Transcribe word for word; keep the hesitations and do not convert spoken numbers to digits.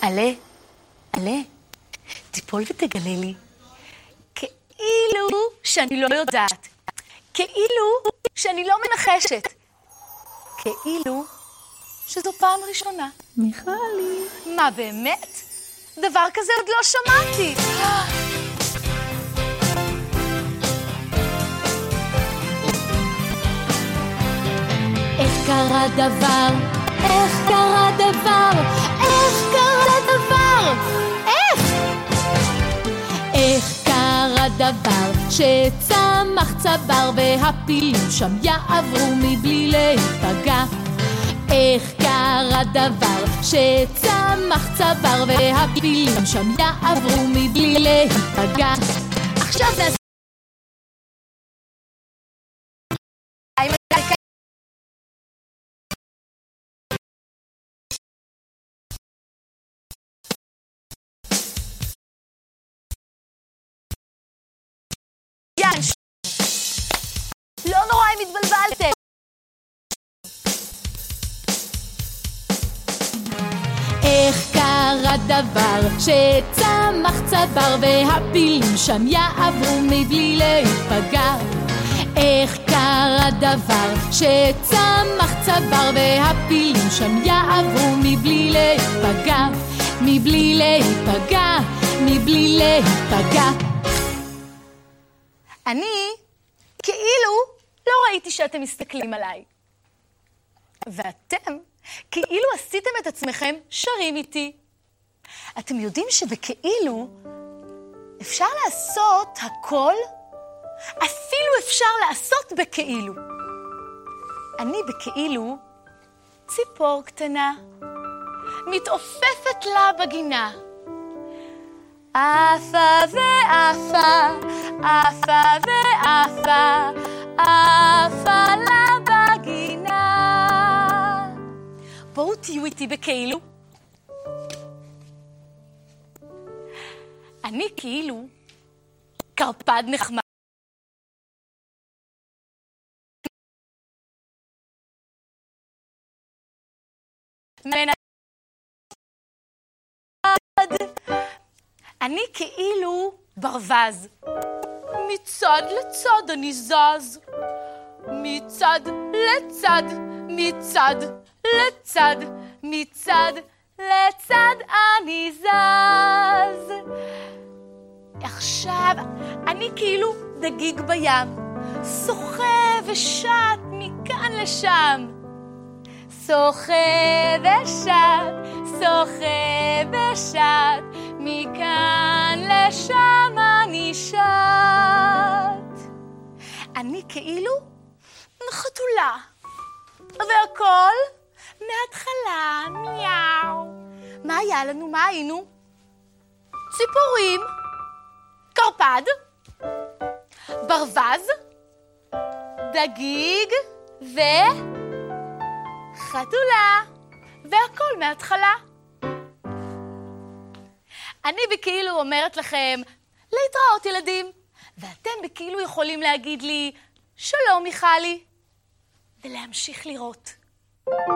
עלה, עלה, תיפול ותגלה לי. כאילו שאני לא יודעת. כאילו שאני לא מנחשת. כאילו שזו פעם ראשונה. מיכלי. מה באמת? דבר כזה עוד לא שמעתי. איך קרה דבר? איך קרה דבר? איך קרה דבר? איך? איך קרה דבר שצמח צבר והפילים שם יעברו מבלי להיפגע? איך קרה דבר שצמח צבר והפילים שם יעברו מבלי להיפגע? עכשיו נעשה לא נורא אם התבלבלתם. איך קרה דבר שצמח צבר והפילים שם יעברו מבלי להיפגע? איך קרה דבר שצמח צבר והפילים שם יעברו מבלי להיפגע? מבלי להיפגע, מבלי להיפגע. אני כאילו לא ראיתי שאתם מסתכלים עליי. ואתם כאילו עשיתם את עצמכם שרים איתי. אתם יודעים שבכאילו אפשר לעשות הכל? אפילו אפשר לעשות בכאילו. אני בכאילו ציפור קטנה, מתעופפת לה בגינה. עפה ועפה, עפה ועפה, עפה לה בגינה. בואו תהיו איתי בכאילו. אני כאילו קרפד נחמד. מנד. אני כאילו ברווז. מצד לצד אני זז. מצד לצד, מצד לצד, מצד לצד אני זז. עכשיו אני כאילו דגיג בים. שוחה ושט מכאן לשם. שוחה ושט, שוחה ושט, מכאן לשם אני שט. אני כאילו חתולה, והכל מההתחלה מיהו. מה היה לנו? מה היינו? ציפורים, קרפד, ברווז, דגיג וחתולה, והכל מההתחלה. אני בכאילו אומרת לכם להתראות ילדים, ואתם בכאילו יכולים להגיד לי שלום מיכלי, ולהמשיך לראות.